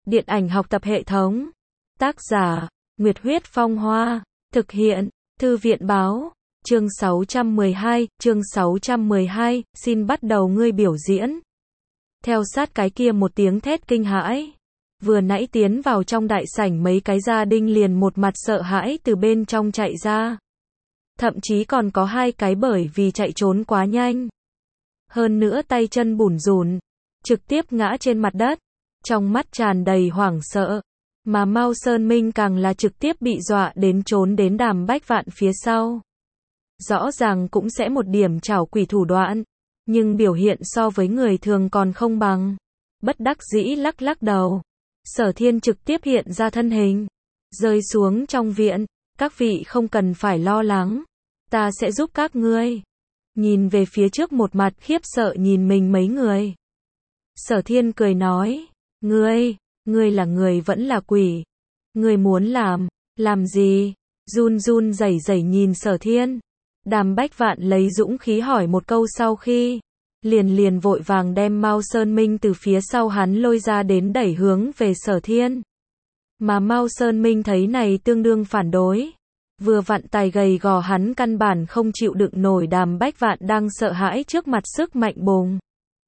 Điện ảnh học tập hệ thống. Tác giả, Nguyệt Huyết Phong Hoa. Thực hiện, Thư viện Báo. Chương 612, xin bắt đầu ngươi biểu diễn. Theo sát cái kia một tiếng thét kinh hãi. Vừa nãy tiến vào trong đại sảnh mấy cái gia đình liền một mặt sợ hãi từ bên trong chạy ra. Thậm chí còn có hai cái bởi vì chạy trốn quá nhanh. Hơn nữa tay chân bủn rủn, trực tiếp ngã trên mặt đất, trong mắt tràn đầy hoảng sợ. Mà Mao Sơn Minh càng là trực tiếp bị dọa đến trốn đến Đàm Bách Vạn phía sau. Rõ ràng cũng sẽ một điểm trảo quỷ thủ đoạn, nhưng biểu hiện so với người thường còn không bằng. Bất đắc dĩ lắc lắc đầu. Sở Thiên trực tiếp hiện ra thân hình, rơi xuống trong viện. Các vị không cần phải lo lắng, ta sẽ giúp các ngươi. Nhìn về phía trước một mặt khiếp sợ nhìn mình mấy người. Sở Thiên cười nói, ngươi là người vẫn là quỷ. Ngươi muốn làm gì? Run run rẩy rẩy nhìn Sở Thiên. Đàm Bách Vạn lấy dũng khí hỏi một câu sau khi, liền vội vàng đem Mao Sơn Minh từ phía sau hắn lôi ra đến đẩy hướng về Sở Thiên. Mà Mao Sơn Minh thấy này tương đương phản đối. Vừa vặn tài gầy gò hắn căn bản không chịu đựng nổi Đàm Bách Vạn đang sợ hãi trước mặt sức mạnh bùng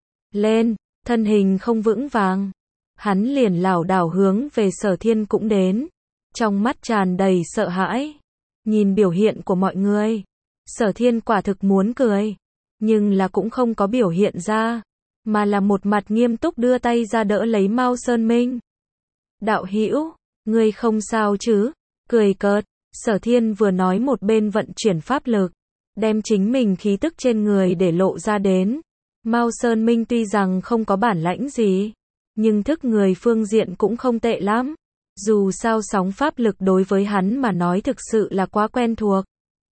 lên, thân hình không vững vàng. Hắn liền lảo đảo hướng về Sở Thiên cũng đến, trong mắt tràn đầy sợ hãi. Nhìn biểu hiện của mọi người, Sở Thiên quả thực muốn cười, nhưng là cũng không có biểu hiện ra, mà là một mặt nghiêm túc đưa tay ra đỡ lấy Mao Sơn Minh. Đạo hữu, ngươi không sao chứ? Cười cợt, Sở Thiên vừa nói một bên vận chuyển pháp lực, đem chính mình khí tức trên người để lộ ra đến. Mao Sơn Minh tuy rằng không có bản lãnh gì, nhưng thức người phương diện cũng không tệ lắm. Dù sao sóng pháp lực đối với hắn mà nói thực sự là quá quen thuộc.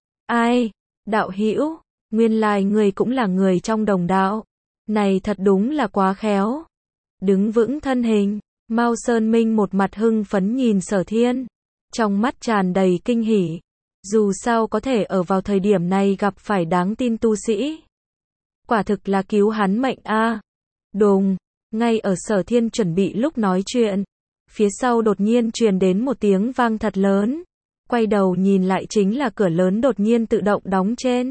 Ai? Đạo hữu, nguyên lai người cũng là người trong đồng đạo. Này thật đúng là quá khéo. Đứng vững thân hình, Mao Sơn Minh một mặt hưng phấn nhìn Sở Thiên, trong mắt tràn đầy kinh hỉ. Dù sao có thể ở vào thời điểm này gặp phải đáng tin tu sĩ, quả thực là cứu hắn mệnh a. Đùng, ngay ở Sở Thiên chuẩn bị lúc nói chuyện, phía sau đột nhiên truyền đến một tiếng vang thật lớn. Quay đầu nhìn lại chính là cửa lớn đột nhiên tự động đóng trên.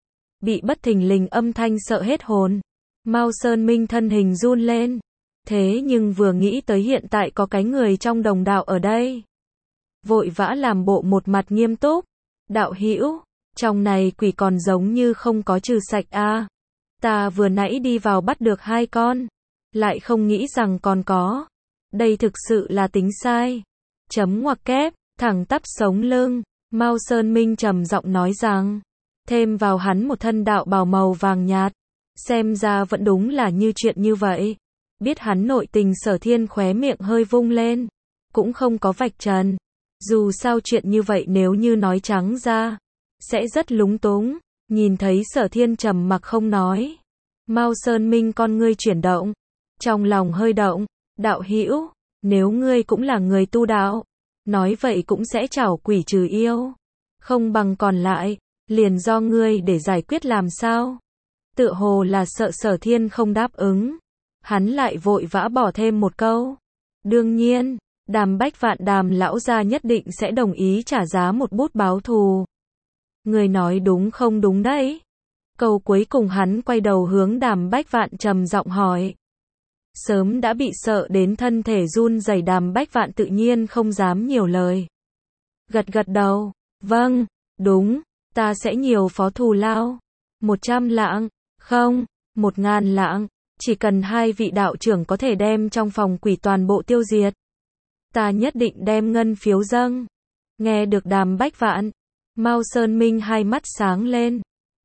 Bị bất thình lình âm thanh sợ hết hồn. Mao Sơn Minh thân hình run lên. Thế nhưng vừa nghĩ tới hiện tại có cái người trong đồng đạo ở đây, vội vã làm bộ một mặt nghiêm túc. Đạo hữu, trong này quỷ còn giống như không có trừ sạch a. Ta vừa nãy đi vào bắt được 2 con, lại không nghĩ rằng còn có. Đây thực sự là tính sai. Chấm ngoặc kép, thẳng tắp sống lưng. Mao Sơn Minh trầm giọng nói rằng, thêm vào hắn một thân đạo bào màu vàng nhạt, xem ra vẫn đúng là như chuyện như vậy. Biết hắn nội tình Sở Thiên khóe miệng hơi vung lên, cũng không có vạch trần. Dù sao chuyện như vậy nếu như nói trắng ra, sẽ rất lúng túng. Nhìn thấy Sở Thiên trầm mặc không nói, Mao Sơn Minh con ngươi chuyển động, trong lòng hơi động. Đạo hữu, nếu ngươi cũng là người tu đạo, nói vậy cũng sẽ trảo quỷ trừ yêu, không bằng còn lại, liền do ngươi để giải quyết làm sao? Tựa hồ là sợ Sở Thiên không đáp ứng, hắn lại vội vã bỏ thêm một câu. Đương nhiên, Đàm Bách Vạn Đàm lão gia nhất định sẽ đồng ý trả giá một bút báo thù. Người nói đúng không đúng đấy? Câu cuối cùng hắn quay đầu hướng Đàm Bách Vạn trầm giọng hỏi. Sớm đã bị sợ đến thân thể run rẩy Đàm Bách Vạn tự nhiên không dám nhiều lời. Gật đầu, vâng, đúng, ta sẽ nhiều phó thù lao. 100 lạng, không, 1000 lạng, chỉ cần 2 vị đạo trưởng có thể đem trong phòng quỷ toàn bộ tiêu diệt, ta nhất định đem ngân phiếu dâng. Nghe được Đàm Bách Vạn, Mao Sơn Minh hai mắt sáng lên,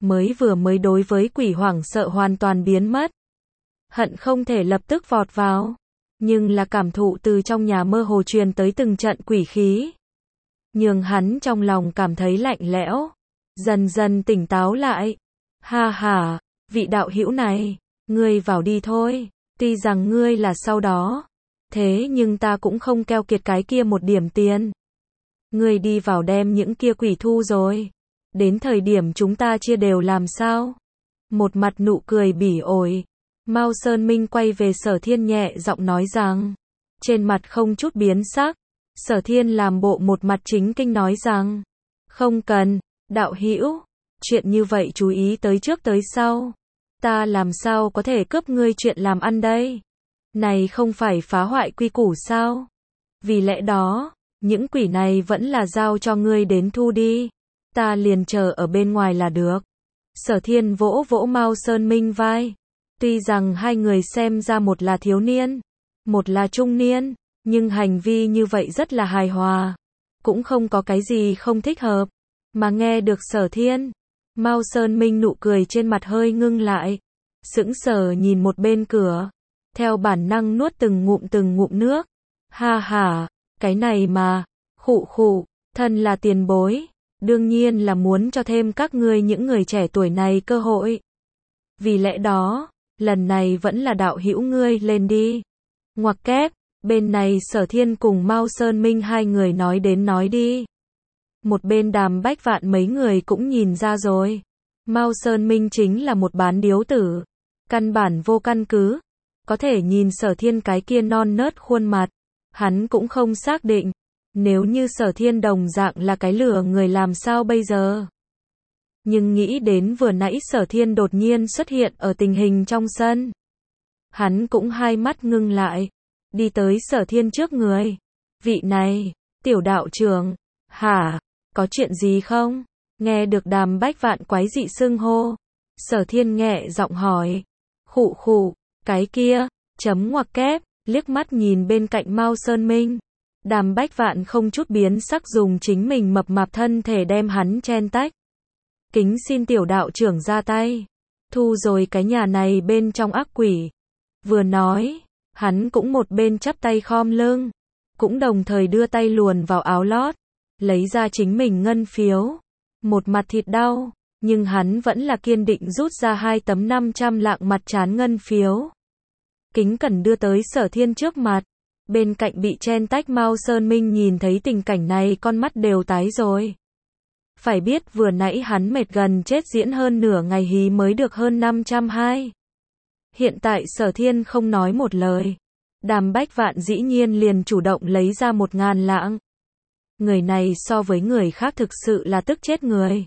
mới đối với quỷ hoảng sợ hoàn toàn biến mất. Hận không thể lập tức vọt vào, nhưng là cảm thụ từ trong nhà mơ hồ truyền tới từng trận quỷ khí, nhường hắn trong lòng cảm thấy lạnh lẽo, dần dần tỉnh táo lại. Ha ha, vị đạo hữu này, ngươi vào đi thôi, tuy rằng ngươi là sau đó, thế nhưng ta cũng không keo kiệt cái kia một điểm tiền. Ngươi đi vào đem những kia quỷ thu rồi, đến thời điểm chúng ta chia đều làm sao? Một mặt nụ cười bỉ ổi, Mao Sơn Minh quay về Sở Thiên nhẹ giọng nói rằng, Trên mặt không chút biến sắc, Sở Thiên làm bộ một mặt chính kinh nói rằng, không cần, đạo hữu, chuyện như vậy chú ý tới trước tới sau. Ta làm sao có thể cướp ngươi chuyện làm ăn đây? Này không phải phá hoại quy củ sao? Vì lẽ đó, những quỷ này vẫn là giao cho ngươi đến thu đi. Ta liền chờ ở bên ngoài là được. Sở Thiên vỗ vỗ Mao Sơn Minh vai. Tuy rằng hai người xem ra một là thiếu niên, một là trung niên, nhưng hành vi như vậy rất là hài hòa. Cũng không có cái gì không thích hợp. Mà nghe được Sở Thiên, Mao Sơn Minh nụ cười trên mặt hơi ngưng lại. Sững sờ nhìn một bên cửa. Theo bản năng nuốt từng ngụm nước. Ha ha, cái này mà, khụ khụ, thân là tiền bối. Đương nhiên là muốn cho thêm các ngươi những người trẻ tuổi này cơ hội. Vì lẽ đó, lần này vẫn là đạo hữu ngươi lên đi. Ngoặc kép, bên này Sở Thiên cùng Mao Sơn Minh hai người nói đến nói đi. Một bên Đàm Bách Vạn mấy người cũng nhìn ra rồi. Mao Sơn Minh chính là một bán điếu tử. Căn bản vô căn cứ. Có thể nhìn Sở Thiên cái kia non nớt khuôn mặt. Hắn cũng không xác định. Nếu như Sở Thiên đồng dạng là cái lừa người làm sao bây giờ? Nhưng nghĩ đến vừa nãy Sở Thiên đột nhiên xuất hiện ở tình hình trong sân. Hắn cũng hai mắt ngưng lại. Đi tới Sở Thiên trước người. Vị này, tiểu đạo trưởng. Hả? Có chuyện gì không? Nghe được Đàm Bách Vạn quái dị xưng hô. Sở Thiên nhẹ giọng hỏi. Khụ khụ, cái kia, chấm ngoặc kép, liếc mắt nhìn bên cạnh Mao Sơn Minh. Đàm Bách Vạn không chút biến sắc dùng chính mình mập mạp thân thể đem hắn chen tách. Kính xin tiểu đạo trưởng ra tay. Thu rồi cái nhà này bên trong ác quỷ. Vừa nói, hắn cũng một bên chắp tay khom lưng. Cũng đồng thời đưa tay luồn vào áo lót. Lấy ra chính mình ngân phiếu. Một mặt thịt đau. Nhưng hắn vẫn là kiên định rút ra 2 tấm 500 lạng mặt trán ngân phiếu. Kính cẩn đưa tới Sở Thiên trước mặt. Bên cạnh bị chen tách Mao Sơn Minh nhìn thấy tình cảnh này con mắt đều tái rồi. Phải biết vừa nãy hắn mệt gần chết diễn hơn nửa ngày hí mới được hơn 520. Hiện tại Sở Thiên không nói một lời. Đàm Bách Vạn dĩ nhiên liền chủ động lấy ra 1000 lạng. Người này so với người khác thực sự là tức chết người.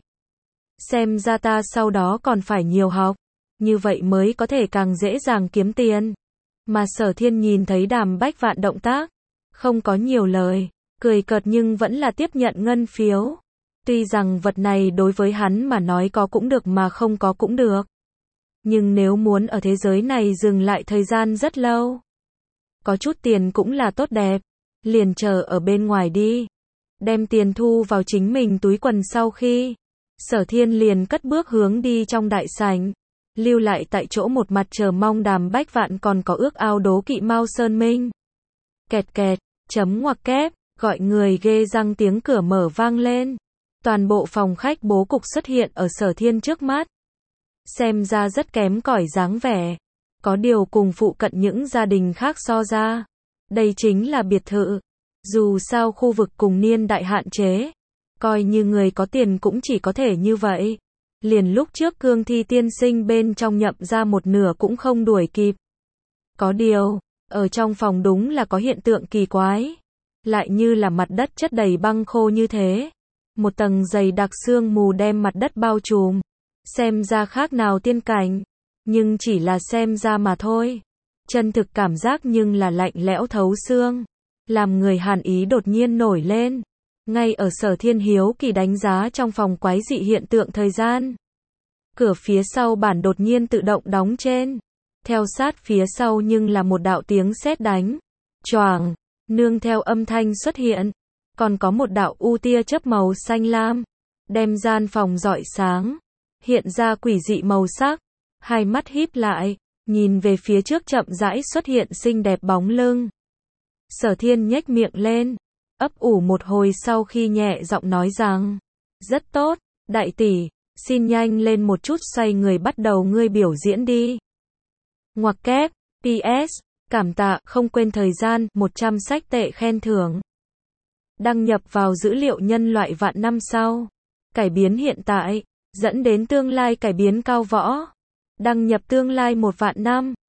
Xem ra ta sau đó còn phải nhiều học. Như vậy mới có thể càng dễ dàng kiếm tiền. Mà Sở Thiên nhìn thấy Đàm Bách Vạn động tác. Không có nhiều lời. Cười cợt nhưng vẫn là tiếp nhận ngân phiếu. Tuy rằng vật này đối với hắn mà nói có cũng được mà không có cũng được. Nhưng nếu muốn ở thế giới này dừng lại thời gian rất lâu. Có chút tiền cũng là tốt đẹp. Liền chờ ở bên ngoài đi. Đem tiền thu vào chính mình túi quần sau khi. Sở Thiên liền cất bước hướng đi trong đại sảnh. Lưu lại tại chỗ một mặt chờ mong Đàm Bách Vạn còn có ước ao đố kỵ Mao Sơn Minh. Kẹt kẹt, chấm ngoặc kép, gọi người ghê răng tiếng cửa mở vang lên. Toàn bộ phòng khách bố cục xuất hiện ở Sở Thiên trước mắt. Xem ra rất kém cỏi dáng vẻ. Có điều cùng phụ cận những gia đình khác so ra. Đây chính là biệt thự. Dù sao khu vực cùng niên đại hạn chế. Coi như người có tiền cũng chỉ có thể như vậy. Liền lúc trước Cương Thi tiên sinh bên trong nhậm ra một nửa cũng không đuổi kịp. Có điều, ở trong phòng đúng là có hiện tượng kỳ quái. Lại như là mặt đất chất đầy băng khô như thế. Một tầng dày đặc sương mù đem mặt đất bao trùm. Xem ra khác nào tiên cảnh. Nhưng chỉ là xem ra mà thôi. Chân thực cảm giác nhưng là lạnh lẽo thấu xương. Làm người hàn ý đột nhiên nổi lên. Ngay ở Sở Thiên hiếu kỳ đánh giá trong phòng quái dị hiện tượng thời gian. Cửa phía sau bản đột nhiên tự động đóng trên. Theo sát phía sau nhưng là một đạo tiếng sét đánh. Choàng, nương theo âm thanh xuất hiện. Còn có một đạo u tia chớp màu xanh lam. Đem gian phòng rọi sáng. Hiện ra quỷ dị màu sắc. Hai mắt híp lại. Nhìn về phía trước chậm rãi xuất hiện xinh đẹp bóng lưng. Sở Thiên nhếch miệng lên. Ấp ủ một hồi sau khi nhẹ giọng nói rằng. Rất tốt, đại tỷ, xin nhanh lên một chút xoay người bắt đầu ngươi biểu diễn đi. Ngoặc kép, PS, cảm tạ, không quên thời gian, 100 sách tệ khen thưởng. Đăng nhập vào dữ liệu nhân loại vạn năm sau. Cải biến hiện tại, dẫn đến tương lai cải biến cao võ. Đăng nhập tương lai 1 vạn năm.